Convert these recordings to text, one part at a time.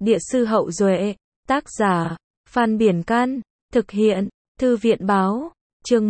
Địa sư Hậu Duệ, tác giả, Phan Biển Can, thực hiện, Thư viện Báo, chương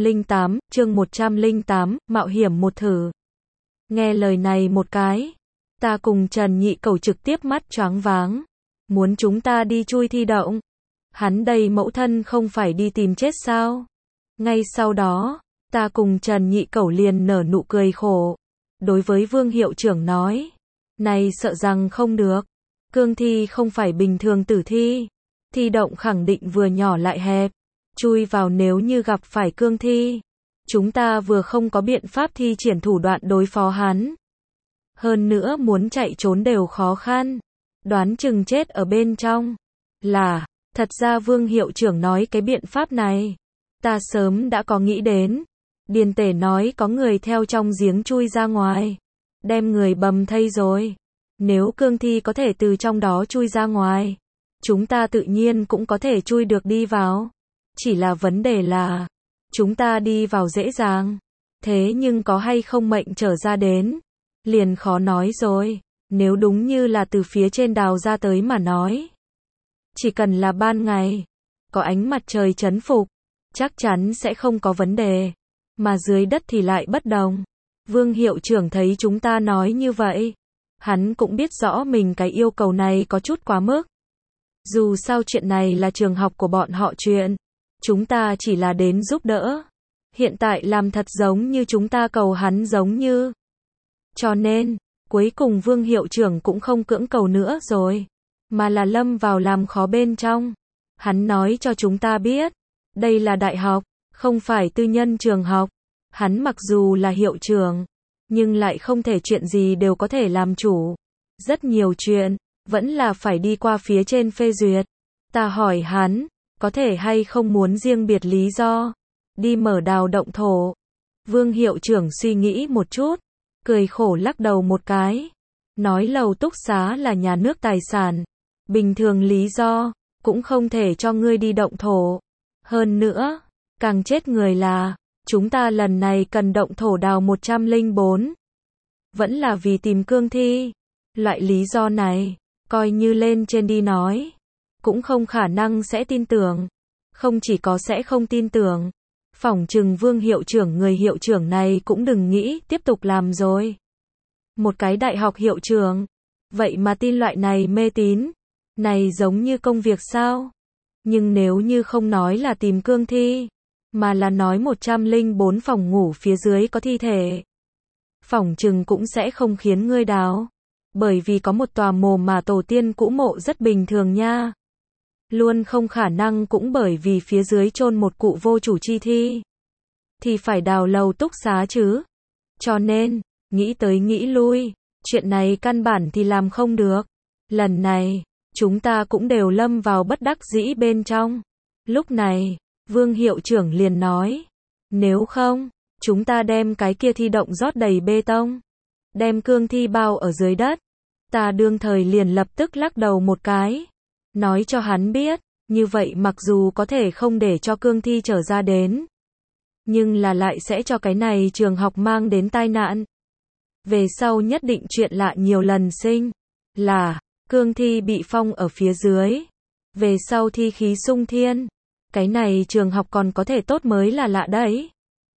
108, mạo hiểm một thử. Nghe lời này một cái, ta cùng Trần Nhị Cẩu trực tiếp mắt choáng váng, muốn chúng ta đi chui thi động. Hắn đây mẫu thân không phải đi tìm chết sao? Ngay sau đó, ta cùng Trần Nhị Cẩu liền nở nụ cười khổ. Đối với Vương hiệu trưởng nói, này sợ rằng không được. Cương thi không phải bình thường tử thi. Thi động khẳng định vừa nhỏ lại hẹp. Chui vào nếu như gặp phải cương thi. Chúng ta vừa không có biện pháp thi triển thủ đoạn đối phó hắn. Hơn nữa muốn chạy trốn đều khó khăn. Đoán chừng chết ở bên trong. Thật ra Vương hiệu trưởng nói cái biện pháp này. Ta sớm đã có nghĩ đến. Điền Tể nói có người theo trong giếng chui ra ngoài. Đem người bầm thây rồi. Nếu cương thi có thể từ trong đó chui ra ngoài. Chúng ta tự nhiên cũng có thể chui được đi vào. Chỉ là vấn đề là. Chúng ta đi vào dễ dàng. Thế nhưng có hay không mệnh trở ra đến. Liền khó nói rồi. Nếu đúng như là từ phía trên đào ra tới mà nói. Chỉ cần là ban ngày. Có ánh mặt trời trấn phục. Chắc chắn sẽ không có vấn đề. Mà dưới đất thì lại bất đồng. Vương hiệu trưởng thấy chúng ta nói như vậy. Hắn cũng biết rõ mình cái yêu cầu này có chút quá mức. Dù sao chuyện này là trường học của bọn họ chuyện. Chúng ta chỉ là đến giúp đỡ. Hiện tại làm thật giống như chúng ta cầu hắn giống như. Cho nên, cuối cùng Vương hiệu trưởng cũng không cưỡng cầu nữa rồi. Mà là lâm vào làm khó bên trong. Hắn nói cho chúng ta biết. Đây là đại học, không phải tư nhân trường học. Hắn mặc dù là hiệu trưởng, nhưng lại không thể chuyện gì đều có thể làm chủ. Rất nhiều chuyện, vẫn là phải đi qua phía trên phê duyệt. Ta hỏi hắn, có thể hay không muốn riêng biệt lý do, đi mở đào động thổ. Vương hiệu trưởng suy nghĩ một chút, cười khổ lắc đầu một cái. Nói lầu túc xá là nhà nước tài sản. Bình thường lý do, cũng không thể cho ngươi đi động thổ. Hơn nữa, càng chết người là, chúng ta lần này cần động thổ đào 104. Vẫn là vì tìm cương thi. Loại lý do này, coi như lên trên đi nói, cũng không khả năng sẽ tin tưởng. Không chỉ có sẽ không tin tưởng, phỏng chừng Vương hiệu trưởng người hiệu trưởng này cũng đừng nghĩ tiếp tục làm rồi. Một cái đại học hiệu trưởng, vậy mà tin loại này mê tín, này giống như công việc sao? Nhưng nếu như không nói là tìm cương thi, mà là nói 104 phòng ngủ phía dưới có thi thể, phỏng chừng cũng sẽ không khiến ngươi đào. Bởi vì có một tòa mồ mà tổ tiên cũ mộ rất bình thường nha. Luôn không khả năng cũng bởi vì phía dưới chôn một cụ vô chủ chi thi. Thì phải đào lầu túc xá chứ. Cho nên, nghĩ tới nghĩ lui, chuyện này căn bản thì làm không được. Lần này, chúng ta cũng đều lâm vào bất đắc dĩ bên trong. Lúc này, Vương hiệu trưởng liền nói, nếu không, chúng ta đem cái kia thi động rót đầy bê tông, đem cương thi bao ở dưới đất. Ta đương thời liền lập tức lắc đầu một cái, nói cho hắn biết, như vậy mặc dù có thể không để cho cương thi trở ra đến, nhưng là lại sẽ cho cái này trường học mang đến tai nạn. Về sau nhất định chuyện lạ nhiều lần sinh, là cương thi bị phong ở phía dưới, về sau thi khí xung thiên, cái này trường học còn có thể tốt mới là lạ đấy.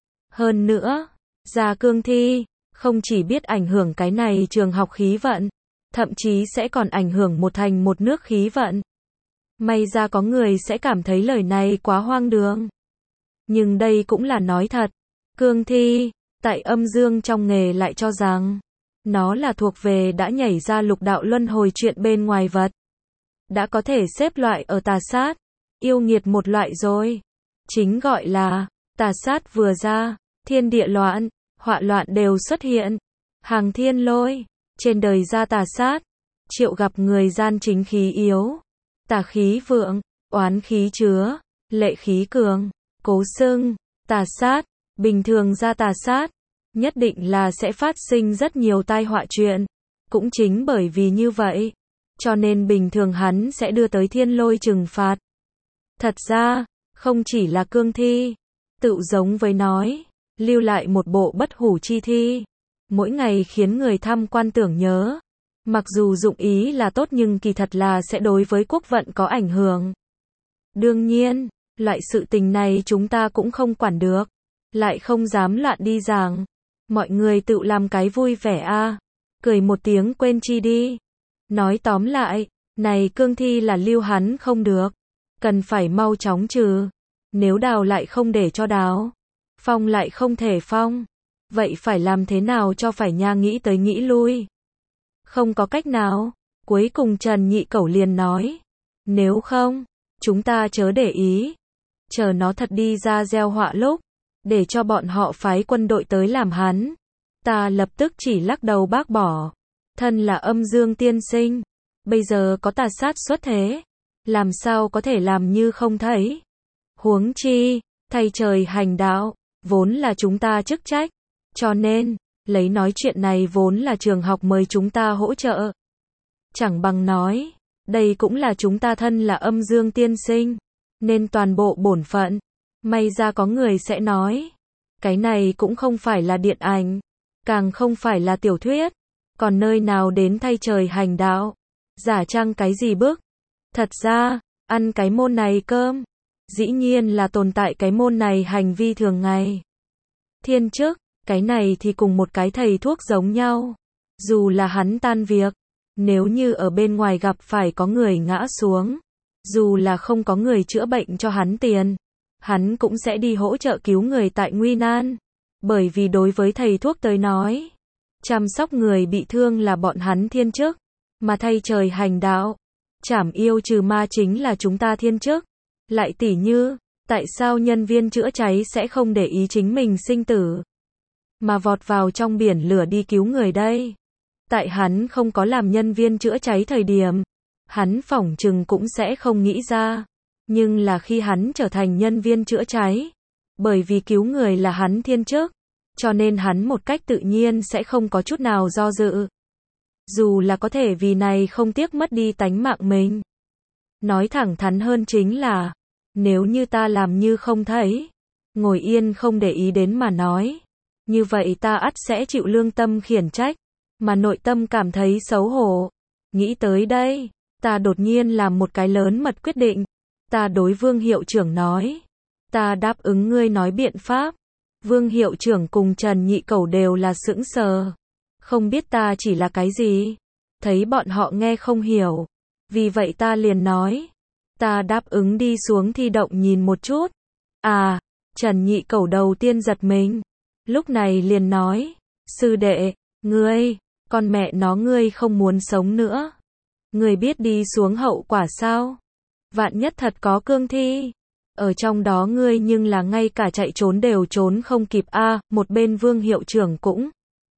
Hơn nữa, ra cương thi, không chỉ biết ảnh hưởng cái này trường học khí vận, thậm chí sẽ còn ảnh hưởng một thành một nước khí vận. May ra có người sẽ cảm thấy lời này quá hoang đường. Nhưng đây cũng là nói thật. Cương thi, tại âm dương trong nghề lại cho rằng, nó là thuộc về đã nhảy ra lục đạo luân hồi chuyện bên ngoài vật. Đã có thể xếp loại ở tà sát, yêu nghiệt một loại rồi. Chính gọi là, tà sát vừa ra, thiên địa loạn, họa loạn đều xuất hiện. Hàng thiên lôi, trên đời ra tà sát, triệu gặp người gian chính khí yếu, tà khí vượng, oán khí chứa, lệ khí cường, cố xưng, tà sát, bình thường ra tà sát, nhất định là sẽ phát sinh rất nhiều tai họa chuyện. Cũng chính bởi vì như vậy, cho nên bình thường hắn sẽ đưa tới thiên lôi trừng phạt. Thật ra, không chỉ là cương thi, tự giống với nói, lưu lại một bộ bất hủ chi thi, mỗi ngày khiến người tham quan tưởng nhớ, Mặc dù dụng ý là tốt nhưng kỳ thật là sẽ đối với quốc vận có ảnh hưởng. Đương nhiên, loại sự tình này chúng ta cũng không quản được. Lại không dám loạn đi giảng. Mọi người tự làm cái vui vẻ a. Cười một tiếng quên chi đi. Nói tóm lại, này cương thi là lưu hắn không được. Cần phải mau chóng trừ. Nếu đào lại không để cho đào. Phong lại không thể phong. Vậy phải làm thế nào cho phải nha, nghĩ tới nghĩ lui. Không có cách nào. Cuối cùng Trần Nhị Cẩu liền nói. Nếu không, chúng ta chớ để ý. Chờ nó thật đi ra gieo họa lúc. Để cho bọn họ phái quân đội tới làm hắn. Ta lập tức chỉ lắc đầu bác bỏ. Thân là âm dương tiên sinh. Bây giờ có tà sát xuất thế. Làm sao có thể làm như không thấy. Huống chi, thay trời hành đạo. Vốn là chúng ta chức trách. Cho nên, lấy nói chuyện này vốn là trường học mời chúng ta hỗ trợ. Chẳng bằng nói, đây cũng là chúng ta thân là âm dương tiên sinh. Nên toàn bộ bổn phận. May ra có người sẽ nói. Cái này cũng không phải là điện ảnh. Càng không phải là tiểu thuyết. Còn nơi nào đến thay trời hành đạo. Giả trang cái gì bức. Thật ra, ăn cái môn này cơm. Dĩ nhiên là tồn tại cái môn này hành vi thường ngày. Thiên chức, cái này thì cùng một cái thầy thuốc giống nhau. Dù là hắn tan việc. Nếu như ở bên ngoài gặp phải có người ngã xuống. Dù là không có người chữa bệnh cho hắn tiền. Hắn cũng sẽ đi hỗ trợ cứu người tại nguy nan. Bởi vì đối với thầy thuốc tới nói, chăm sóc người bị thương là bọn hắn thiên chức. Mà thay trời hành đạo, trảm yêu trừ ma chính là chúng ta thiên chức. Lại tỉ như, tại sao nhân viên chữa cháy sẽ không để ý chính mình sinh tử, mà vọt vào trong biển lửa đi cứu người đây? Tại hắn không có làm nhân viên chữa cháy thời điểm, hắn phỏng chừng cũng sẽ không nghĩ ra. Nhưng là khi hắn trở thành nhân viên chữa cháy, bởi vì cứu người là hắn thiên chức, cho nên hắn một cách tự nhiên sẽ không có chút nào do dự. Dù là có thể vì này không tiếc mất đi tánh mạng mình. Nói thẳng thắn hơn chính là, nếu như ta làm như không thấy, ngồi yên không để ý đến mà nói, như vậy ta ắt sẽ chịu lương tâm khiển trách, mà nội tâm cảm thấy xấu hổ. Nghĩ tới đây, ta đột nhiên làm một cái lớn mật quyết định. Ta đối Vương hiệu trưởng nói, ta đáp ứng ngươi nói biện pháp. Vương hiệu trưởng cùng Trần Nhị Cẩu đều là sững sờ, không biết ta chỉ là cái gì. Thấy bọn họ nghe không hiểu, vì vậy ta liền nói, ta đáp ứng đi xuống thi động nhìn một chút. À, Trần Nhị Cẩu đầu tiên giật mình, lúc này liền nói, sư đệ, ngươi, con mẹ nó ngươi không muốn sống nữa. Ngươi biết đi xuống hậu quả sao? Vạn nhất thật có cương thi, ở trong đó ngươi nhưng là ngay cả chạy trốn đều trốn không kịp a. Một bên Vương hiệu trưởng cũng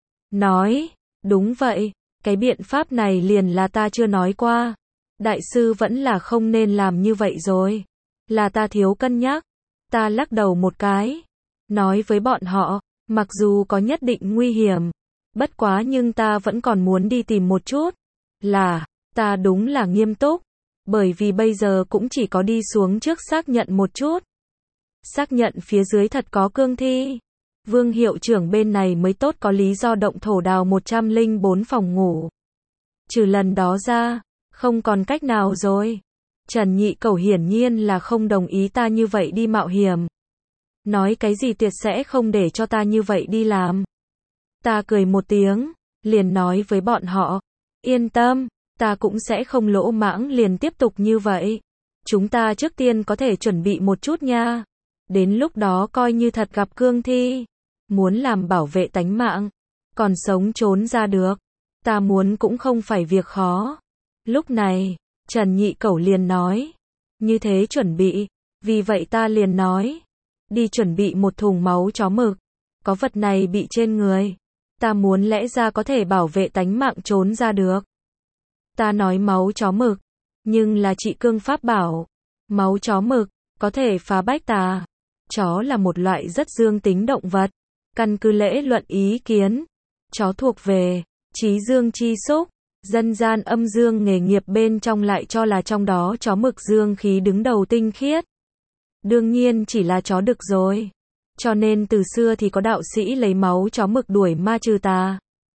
nói, đúng vậy, cái biện pháp này liền là ta chưa nói qua. Đại sư vẫn là không nên làm như vậy rồi. Là ta thiếu cân nhắc. Ta lắc đầu một cái, nói với bọn họ, mặc dù có nhất định nguy hiểm, bất quá nhưng ta vẫn còn muốn đi tìm một chút. Là, ta đúng là nghiêm túc. Bởi vì bây giờ cũng chỉ có đi xuống trước xác nhận một chút. Xác nhận phía dưới thật có cương thi. Vương hiệu trưởng bên này mới tốt có lý do động thổ đào 104 phòng ngủ. Trừ lần đó ra, không còn cách nào rồi. Trần Nhị Cẩu hiển nhiên là không đồng ý ta như vậy đi mạo hiểm. Nói cái gì tuyệt sẽ không để cho ta như vậy đi làm. Ta cười một tiếng, liền nói với bọn họ, yên tâm. Ta cũng sẽ không lỗ mãng liền tiếp tục như vậy. Chúng ta trước tiên có thể chuẩn bị một chút nha. Đến lúc đó coi như thật gặp cương thi. Muốn làm bảo vệ tánh mạng. Còn sống trốn ra được. Ta muốn cũng không phải việc khó. Lúc này, Trần Nhị Cẩu liền nói. Như thế chuẩn bị. Vì vậy ta liền nói. Đi chuẩn bị một thùng máu chó mực. Có vật này bị trên người. Ta muốn lẽ ra có thể bảo vệ tánh mạng trốn ra được. Ta nói máu chó mực, nhưng là trị cương pháp bảo. Máu chó mực, có thể phá bách tà. Chó là một loại rất dương tính động vật. Căn cứ lễ luận ý kiến, chó thuộc về trí dương chi xúc. Dân gian âm dương nghề nghiệp bên trong lại cho là trong đó chó mực dương khí đứng đầu tinh khiết. Đương nhiên chỉ là chó đực rồi. Cho nên từ xưa thì có đạo sĩ lấy máu chó mực đuổi ma trừ tà.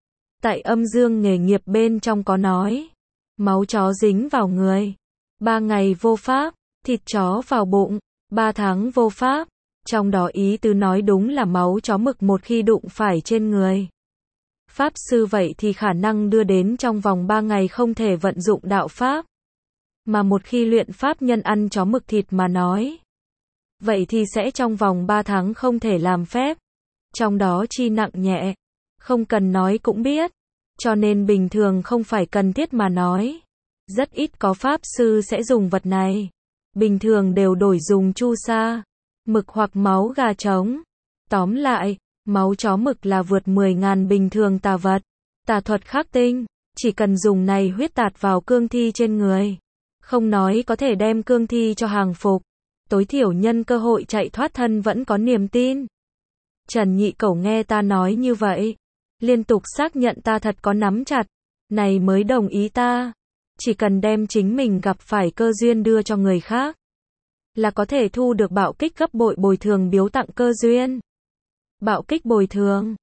Tại âm dương nghề nghiệp bên trong có nói, máu chó dính vào người, 3 ngày vô pháp, thịt chó vào bụng, 3 tháng vô pháp. Trong đó ý tứ nói đúng là máu chó mực một khi đụng phải trên người pháp sư vậy thì khả năng đưa đến trong vòng 3 ngày không thể vận dụng đạo pháp. Mà một khi luyện pháp nhân ăn chó mực thịt mà nói, vậy thì sẽ trong vòng 3 tháng không thể làm phép. Trong đó chi nặng nhẹ, không cần nói cũng biết. Cho nên bình thường không phải cần thiết mà nói. Rất ít có pháp sư sẽ dùng vật này. Bình thường đều đổi dùng chu sa, mực hoặc máu gà trống. Tóm lại, máu chó mực là vượt 10.000 bình thường tà vật, tà thuật khắc tinh. Chỉ cần dùng này huyết tạt vào cương thi trên người, không nói có thể đem cương thi cho hàng phục, tối thiểu nhân cơ hội chạy thoát thân vẫn có niềm tin. Trần Nhị Cẩu nghe ta nói như vậy, liên tục xác nhận ta thật có nắm chặt, này mới đồng ý ta. Chỉ cần đem chính mình gặp phải cơ duyên đưa cho người khác, là có thể thu được bạo kích gấp bội bồi thường biếu tặng cơ duyên. Bạo kích bồi thường